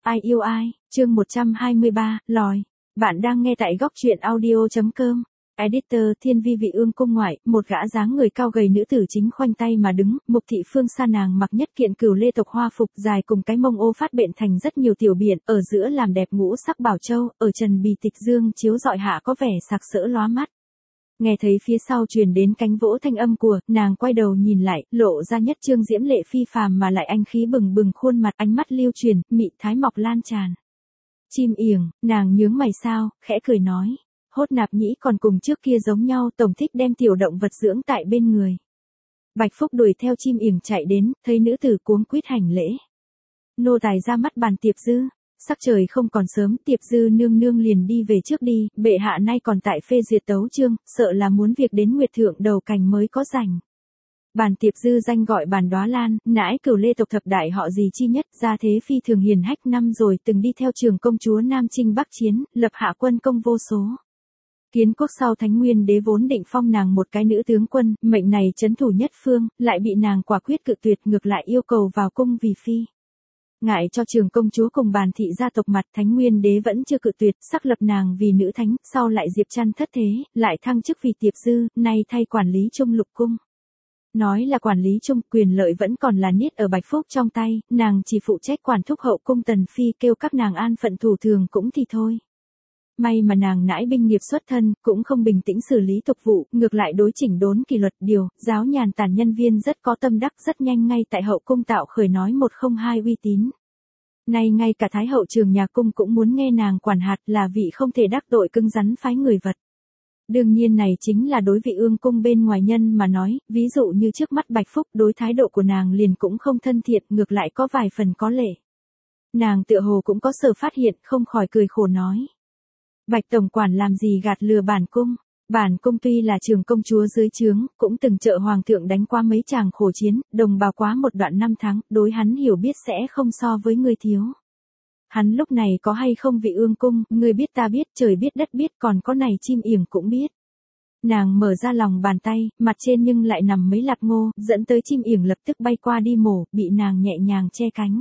Ai yêu ai, chương 123, lòi. Bạn đang nghe tại góc truyện audio.com. Editor Thiên Vi vị ương cung ngoại, một gã dáng người cao gầy nữ tử chính khoanh tay mà đứng, Mục Thị Phương Sa nàng mặc nhất kiện cửu lê tộc hoa phục dài cùng cái mông ô phát bện thành rất nhiều tiểu biển, ở giữa làm đẹp ngũ sắc bảo châu, ở trần bì tịch dương chiếu rọi hạ có vẻ sặc sỡ lóa mắt. Nghe thấy phía sau truyền đến cánh vỗ thanh âm của, nàng quay đầu nhìn lại, lộ ra nhất trương diễm lệ phi phàm mà lại anh khí bừng bừng khuôn mặt, ánh mắt lưu truyền, mị thái mọc lan tràn. Chim yểng, nàng nhướng mày sao, khẽ cười nói, Hốt Nạp Nhĩ còn cùng trước kia giống nhau, tổng thích đem tiểu động vật dưỡng tại bên người. Bạch Phúc đuổi theo chim yểng chạy đến, thấy nữ tử cuống quýt hành lễ. Nô tài ra mắt bàn Tiệp Dư. Sắc trời không còn sớm, Tiệp Dư nương nương liền đi về trước đi, bệ hạ nay còn tại phê duyệt tấu chương, sợ là muốn việc đến Nguyệt Thượng đầu cành mới có rảnh. Bàn Tiệp Dư danh gọi Bàn Đóa Lan, nãi cửu lê tộc thập đại họ gì chi nhất, gia thế phi thường hiền hách, năm rồi từng đi theo trường công chúa Nam Chinh Bắc Chiến, lập hạ quân công vô số. Kiến quốc sau Thánh Nguyên Đế vốn định phong nàng một cái nữ tướng quân, mệnh này trấn thủ nhất phương, lại bị nàng quả quyết cự tuyệt, ngược lại yêu cầu vào cung vì phi. Ngại cho trường công chúa cùng Bàn thị gia tộc mặt, Thánh Nguyên Đế vẫn chưa cự tuyệt, sắc lập nàng vì nữ thánh, sau lại Diệp Trăn thất thế, lại thăng chức vì Tiệp Dư, nay thay quản lý Trung Lục cung. Nói là quản lý chung, quyền lợi vẫn còn là niết ở Bạch Phúc trong tay, nàng chỉ phụ trách quản thúc hậu cung tần phi, kêu các nàng an phận thủ thường cũng thì thôi. May mà nàng nãi binh nghiệp xuất thân, cũng không bình tĩnh xử lý tục vụ, ngược lại đối chỉnh đốn kỷ luật điều, giáo nhàn tản nhân viên rất có tâm đắc, rất nhanh ngay tại hậu cung tạo khởi nói 102 uy tín. Nay ngay cả Thái hậu trường nhà cung cũng muốn nghe nàng quản hạt, là vị không thể đắc tội cứng rắn phái người vật. Đương nhiên này chính là đối vị ương cung bên ngoài nhân mà nói, ví dụ như trước mắt Bạch Phúc, đối thái độ của nàng liền cũng không thân thiện, ngược lại có vài phần có lệ. Nàng tựa hồ cũng có sở phát hiện, không khỏi cười khổ nói. Bạch tổng quản làm gì gạt lừa bản cung. Bản cung tuy là trường công chúa dưới trướng, cũng từng trợ hoàng thượng đánh qua mấy tràng khổ chiến, đồng bào quá một đoạn năm tháng, đối hắn hiểu biết sẽ không so với người thiếu. Hắn lúc này có hay không vị ương cung, người biết ta biết, trời biết đất biết, còn có này chim yểng cũng biết. Nàng mở ra lòng bàn tay, mặt trên nhưng lại nằm mấy lạt ngô, dẫn tới chim yểng lập tức bay qua đi mổ, bị nàng nhẹ nhàng che cánh.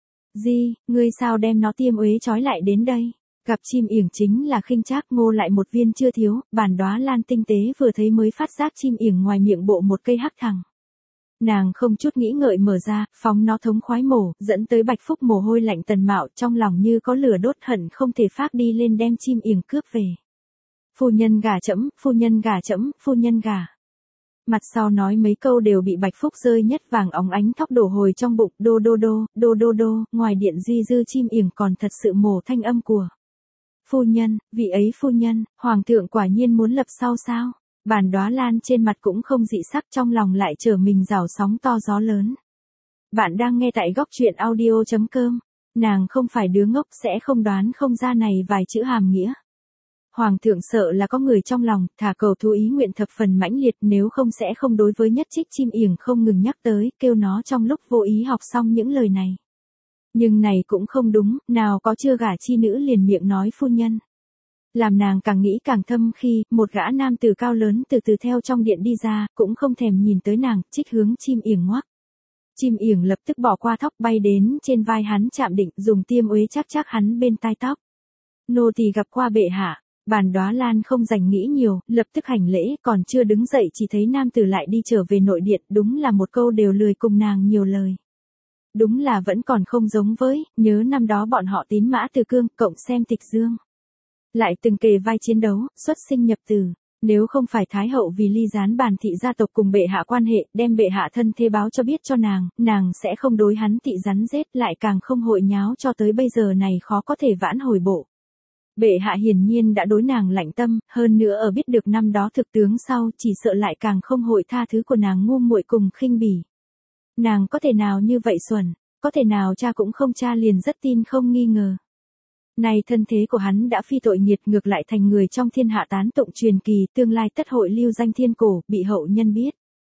Di, ngươi sao đem nó tiêm uế trói lại đến đây? Gặp chim yểng chính là khinh trác, ngô lại một viên chưa thiếu, Bàn Đóa Lan tinh tế vừa thấy mới phát giác chim yểng ngoài miệng bộ một cây hắc thẳng. Nàng không chút nghĩ ngợi mở ra, phóng nó thống khoái mổ, dẫn tới Bạch Phúc mồ hôi lạnh tần mạo, trong lòng như có lửa đốt, hận không thể phác đi lên đem chim yểng cướp về. Phu nhân gả trẫm, phu nhân gả trẫm, phu nhân gả. Mặt sau nói mấy câu đều bị Bạch Phúc rơi nhất vàng óng ánh thóc đổ hồi trong bụng, đô đô đô, đô đô đô, ngoài điện duy dư chim yểng còn thật sự mổ thanh âm của. Phu nhân, vị ấy phu nhân, hoàng thượng quả nhiên muốn lập sau sao? Bàn Đóa Lan trên mặt cũng không dị sắc, trong lòng lại trở mình rào sóng to gió lớn. Bạn đang nghe tại góc truyện audio.com. Nàng không phải đứa ngốc, sẽ không đoán không ra này vài chữ hàm nghĩa. Hoàng thượng sợ là có người trong lòng, thả cầu thú ý nguyện thập phần mãnh liệt, nếu không sẽ không đối với nhất trích chim yểng không ngừng nhắc tới, kêu nó trong lúc vô ý học xong những lời này. Nhưng này cũng không đúng, nào có chưa gả chi nữ liền miệng nói phu nhân. Làm nàng càng nghĩ càng thâm khi, một gã nam tử cao lớn từ từ theo trong điện đi ra, cũng không thèm nhìn tới nàng, trích hướng chim yểng ngoắc. Chim yểng lập tức bỏ qua thóc bay đến trên vai hắn chạm định, dùng tiêm uế chắc hắn bên tai tóc. Nô tỳ gặp qua bệ hạ. Bàn Đóa Lan không dành nghĩ nhiều, lập tức hành lễ, còn chưa đứng dậy chỉ thấy nam tử lại đi trở về nội điện, đúng là một câu đều lười cùng nàng nhiều lời. Đúng là vẫn còn không giống với, nhớ năm đó bọn họ tín mã từ cương, cộng xem tịch dương. Lại từng kề vai chiến đấu, xuất sinh nhập tử. Nếu không phải Thái hậu vì ly gián Bàn thị gia tộc cùng bệ hạ quan hệ, đem bệ hạ thân thế báo cho biết cho nàng sẽ không đối hắn thị rắn rết, lại càng không hội nháo cho tới bây giờ này khó có thể vãn hồi bộ. Bệ hạ hiển nhiên đã đối nàng lạnh tâm, hơn nữa ở biết được năm đó thực tướng sau, chỉ sợ lại càng không hội tha thứ của nàng ngu muội cùng khinh bỉ. Nàng có thể nào như vậy xuẩn, có thể nào cha cũng không cha liền rất tin không nghi ngờ. Này thân thế của hắn đã phi tội nghiệt, ngược lại thành người trong thiên hạ tán tụng truyền kỳ, tương lai tất hội lưu danh thiên cổ, bị hậu nhân biết.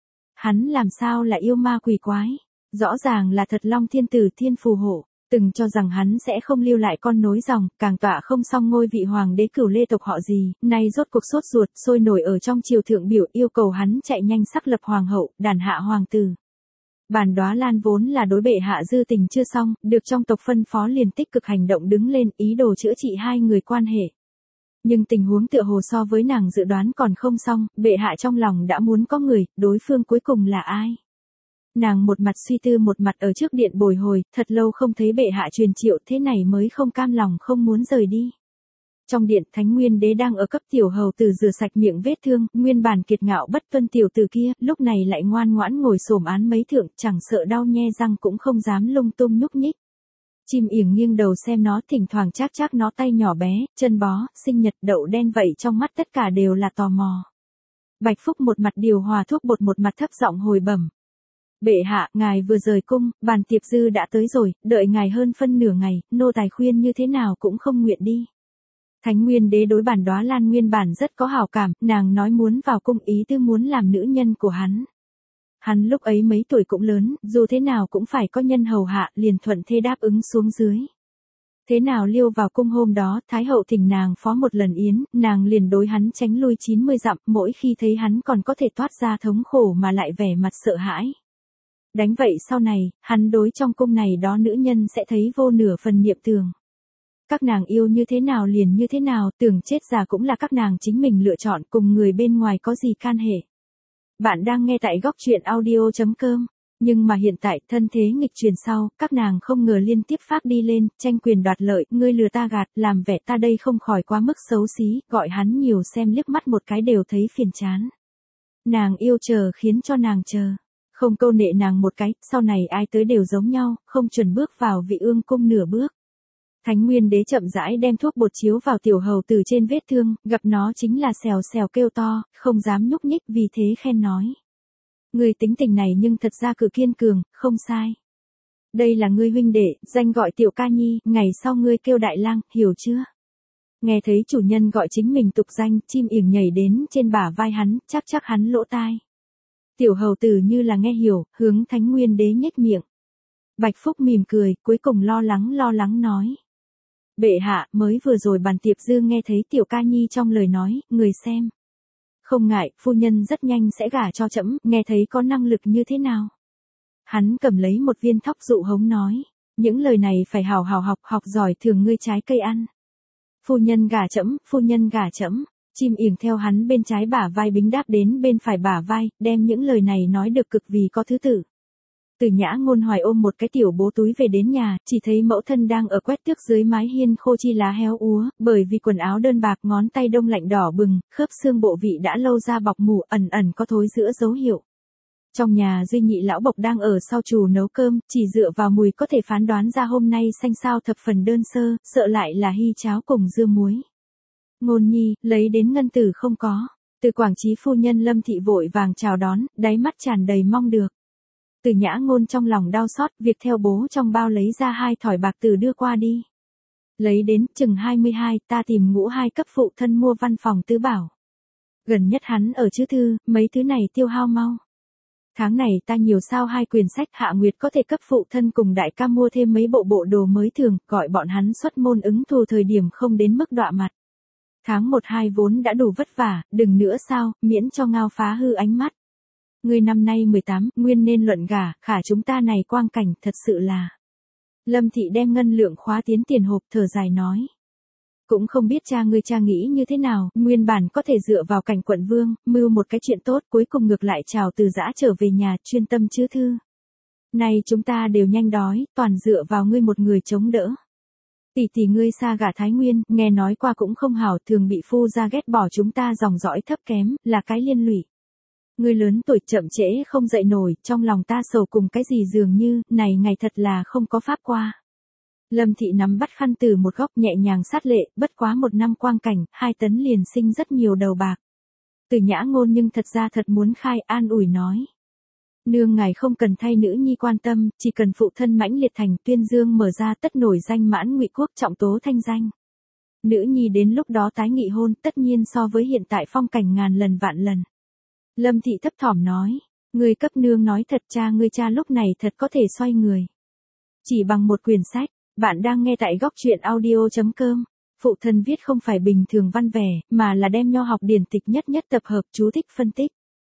Hắn làm sao là yêu ma quỷ quái, rõ ràng là thật long thiên tử thiên phù hộ. Từng cho rằng hắn sẽ không lưu lại con nối dòng, càng tọa không xong ngôi vị hoàng đế cửu lê tộc họ gì, nay rốt cuộc sốt ruột, sôi nổi ở trong triều thượng biểu yêu cầu hắn chạy nhanh sắc lập hoàng hậu, đàn hạ hoàng tử. Bản Đóa Lan vốn là đối bệ hạ dư tình chưa xong, được trong tộc phân phó liền tích cực hành động đứng lên ý đồ chữa trị hai người quan hệ. Nhưng tình huống tựa hồ so với nàng dự đoán còn không xong, bệ hạ trong lòng đã muốn có người, đối phương cuối cùng là ai? Nàng một mặt suy tư một mặt ở trước điện bồi hồi, thật lâu không thấy bệ hạ truyền triệu thế này mới không cam lòng không muốn rời đi. Trong điện Thánh Nguyên Đế đang ở cấp tiểu hầu tử rửa sạch miệng vết thương, nguyên bản kiệt ngạo bất tuân tiểu tử kia, lúc này lại ngoan ngoãn ngồi xổm án mấy thượng, chẳng sợ đau nhe răng cũng không dám lung tung nhúc nhích. Chim yểng nghiêng đầu xem nó, thỉnh thoảng chác nó tay nhỏ bé, chân bó, sinh nhật đậu đen vậy, trong mắt tất cả đều là tò mò. Bạch Phúc một mặt điều hòa thuốc bột một mặt thấp giọng hồi bẩm. Bệ hạ, ngài vừa rời cung, bàn tiệc dư đã tới rồi, đợi ngài hơn phân nửa ngày, nô tài khuyên như thế nào cũng không nguyện đi. Thánh Nguyên Đế đối Bản Đóa Lan nguyên bản rất có hảo cảm, nàng nói muốn vào cung ý tư muốn làm nữ nhân của hắn. Hắn lúc ấy mấy tuổi cũng lớn, dù thế nào cũng phải có nhân hầu hạ, liền thuận thế đáp ứng xuống dưới. Thế nào liêu vào cung hôm đó, Thái hậu thỉnh nàng phó một lần yến, nàng liền đối hắn tránh lui 90 dặm, mỗi khi thấy hắn còn có thể toát ra thống khổ mà lại vẻ mặt sợ hãi. Đánh vậy sau này, hắn đối trong cung này đó nữ nhân sẽ thấy vô nửa phần niệm tường. Các nàng yêu như thế nào liền như thế nào, tưởng chết già cũng là các nàng chính mình lựa chọn, cùng người bên ngoài có gì can hệ. Bạn đang nghe tại góc truyện audio.com. Nhưng mà hiện tại, thân thế nghịch chuyển sau, các nàng không ngờ liên tiếp phát đi lên, tranh quyền đoạt lợi, ngươi lừa ta gạt, làm vẻ ta đây không khỏi quá mức xấu xí, gọi hắn nhiều xem liếc mắt một cái đều thấy phiền chán. Nàng yêu chờ khiến cho nàng chờ. Không câu nệ nàng một cái, sau này ai tới đều giống nhau, không chuẩn bước vào vị ương cung nửa bước. Thánh Nguyên Đế chậm rãi đem thuốc bột chiếu vào tiểu hầu từ trên vết thương, gặp nó chính là xèo xèo kêu to, không dám nhúc nhích, vì thế khen nói. Ngươi tính tình này nhưng thật ra cự kiên cường, không sai. Đây là ngươi huynh đệ, danh gọi tiểu ca nhi, ngày sau ngươi kêu đại lang, hiểu chưa? Nghe thấy chủ nhân gọi chính mình tục danh, chim yểng nhảy đến trên bả vai hắn, chắc hắn lỗ tai. Tiểu hầu tử như là nghe hiểu, hướng Thánh Nguyên Đế nhếch miệng. Bạch Phúc mỉm cười, cuối cùng lo lắng nói. Bệ hạ, mới vừa rồi bàn tiệc dư nghe thấy tiểu ca nhi trong lời nói, người xem. Không ngại, phu nhân rất nhanh sẽ gả cho trẫm, nghe thấy có năng lực như thế nào. Hắn cầm lấy một viên thóc dụ hống nói, những lời này phải hào học giỏi thường ngươi trái cây ăn. Phu nhân gả trẫm, chim yểng theo hắn bên trái bả vai bính đáp đến bên phải bả vai, đem những lời này nói được cực vì có thứ tự. Từ Nhã Ngôn Hoài ôm một cái tiểu bố túi về đến nhà, chỉ thấy mẫu thân đang ở quét tước dưới mái hiên khô chi lá héo úa, bởi vì quần áo đơn bạc ngón tay đông lạnh đỏ bừng, khớp xương bộ vị đã lâu ra bọc mủ, ẩn có thối rữa dấu hiệu. Trong nhà duy nhị lão bộc đang ở sau chù nấu cơm, chỉ dựa vào mùi có thể phán đoán ra hôm nay xanh sao thập phần đơn sơ, sợ lại là hy cháo cùng dưa muối. Ngôn nhi, lấy đến ngân tử không có. Từ Quảng Chí phu nhân Lâm Thị vội vàng chào đón, đáy mắt tràn đầy mong được. Từ Nhã Ngôn trong lòng đau xót, việc theo bố trong bao lấy ra 2 thỏi bạc từ đưa qua đi. Lấy đến, chừng 22, ta tìm ngũ 2 cấp phụ thân mua văn phòng tứ bảo. Gần nhất hắn ở chữ thư, mấy thứ này tiêu hao mau. Tháng này ta nhiều sao 2 quyển sách, Hạ Nguyệt có thể cấp phụ thân cùng đại ca mua thêm mấy bộ đồ mới thường, gọi bọn hắn xuất môn ứng thù thời điểm không đến mức đọa mặt. Tháng 1-2 vốn đã đủ vất vả, đừng nữa sao, miễn cho ngao phá hư ánh mắt. Ngươi năm nay 18, nguyên nên luận gả, khả chúng ta này quang cảnh, thật sự là. Lâm Thị đem ngân lượng khóa tiến tiền hộp, thở dài nói. Cũng không biết cha nghĩ như thế nào, nguyên bản có thể dựa vào cảnh quận vương, mưu một cái chuyện tốt, cuối cùng ngược lại chào từ giã trở về nhà, chuyên tâm chữa thư. Này chúng ta đều nhanh đói, toàn dựa vào ngươi một người chống đỡ. Tỷ ngươi xa gả Thái Nguyên, nghe nói qua cũng không hảo, thường bị phu gia ghét bỏ, chúng ta dòng dõi thấp kém, là cái liên lụy. Ngươi lớn tuổi chậm trễ không dậy nổi, trong lòng ta sầu cùng cái gì dường như, này ngày thật là không có pháp qua. Lâm Thị nắm bắt khăn từ một góc nhẹ nhàng sát lệ, bất quá 1 năm quang cảnh, 2 tấn liền sinh rất nhiều đầu bạc. Từ Nhã Ngôn nhưng thật ra thật muốn khai, an ủi nói. Nương ngài không cần thay nữ nhi quan tâm, chỉ cần phụ thân mãnh liệt thành tuyên dương mở ra tất nổi danh mãn Ngụy quốc trọng tố thanh danh. Nữ nhi đến lúc đó tái nghị hôn, tất nhiên so với hiện tại phong cảnh ngàn lần vạn lần. Lâm Thị thấp thỏm nói, người cấp nương nói thật, ngươi cha lúc này thật có thể xoay người. Chỉ bằng một quyển sách, bạn đang nghe tại góc truyện audio.com. Phụ thân viết không phải bình thường văn vẻ, mà là đem nho học điển tịch nhất tập hợp chú thích phân tích.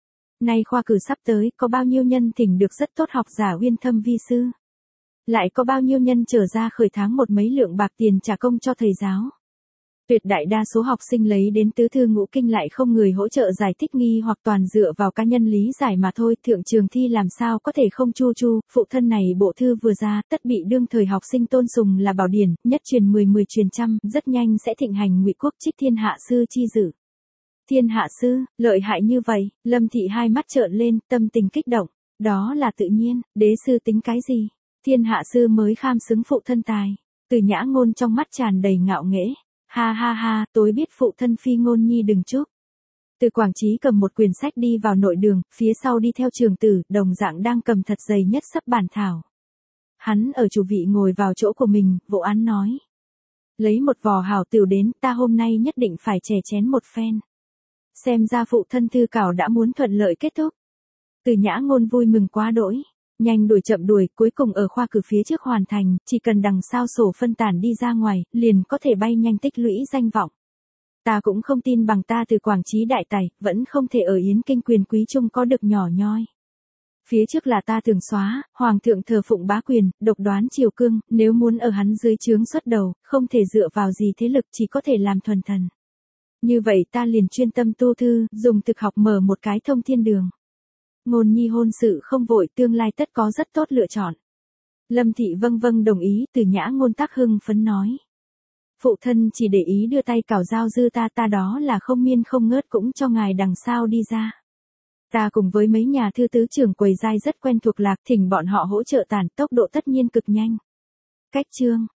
Nay khoa cử sắp tới, có bao nhiêu nhân thỉnh được rất tốt học giả uyên thâm vi sư. Lại có bao nhiêu nhân trở ra khởi tháng một mấy lượng bạc tiền trả công cho thầy giáo. Tuyệt đại đa số học sinh lấy đến tứ thư ngũ kinh lại không người hỗ trợ giải thích nghi hoặc toàn dựa vào cá nhân lý giải mà thôi. Thượng trường thi làm sao có thể không chu chu, phụ thân này bộ thư vừa ra tất bị đương thời học sinh tôn sùng là bảo điển, nhất truyền 10 truyền trăm, rất nhanh sẽ thịnh hành ngụy quốc trích thiên hạ sư chi dự. Thiên hạ sư, lợi hại như vậy, Lâm Thị hai mắt trợn lên, tâm tình kích động. Đó là tự nhiên, đế sư tính cái gì? Thiên hạ sư mới kham xứng phụ thân tài. Từ Nhã Ngôn trong mắt tràn đầy ngạo nghễ. Ha ha ha, tối biết phụ thân phi ngôn nhi đừng chúc. Từ Quảng Chí cầm một quyển sách đi vào nội đường, phía sau đi theo Trường Tử, đồng dạng đang cầm thật dày nhất sấp bản thảo. Hắn ở chủ vị ngồi vào chỗ của mình, Vô Án nói. Lấy một vò hảo tửu đến, ta hôm nay nhất định phải chè chén một phen. Xem ra phụ thân thư cảo đã muốn thuận lợi kết thúc. Từ Nhã Ngôn vui mừng quá đỗi. Nhanh đuổi chậm đuổi, cuối cùng ở khoa cử phía trước hoàn thành, chỉ cần đằng sau sổ phân tản đi ra ngoài, liền có thể bay nhanh tích lũy danh vọng. Ta cũng không tin bằng ta từ Quảng Chí đại tài, vẫn không thể ở Yến Kinh quyền quý trung có được nhỏ nhoi. Phía trước là ta thường xóa, hoàng thượng thờ phụng bá quyền, độc đoán triều cương, nếu muốn ở hắn dưới trướng xuất đầu, không thể dựa vào gì thế lực, chỉ có thể làm thuần thần. Như vậy ta liền chuyên tâm tu thư, dùng thực học mở một cái thông thiên đường. Ngôn nhi hôn sự không vội, tương lai tất có rất tốt lựa chọn. Lâm Thị vâng đồng ý, Từ Nhã Ngôn tác hưng phấn nói. Phụ thân chỉ để ý đưa tay cào giao dư ta đó là không miên không ngớt cũng cho ngài đằng sau đi ra. Ta cùng với mấy nhà thư tứ trưởng quầy giai rất quen thuộc lạc, thỉnh bọn họ hỗ trợ tản, tốc độ tất nhiên cực nhanh. Cách chương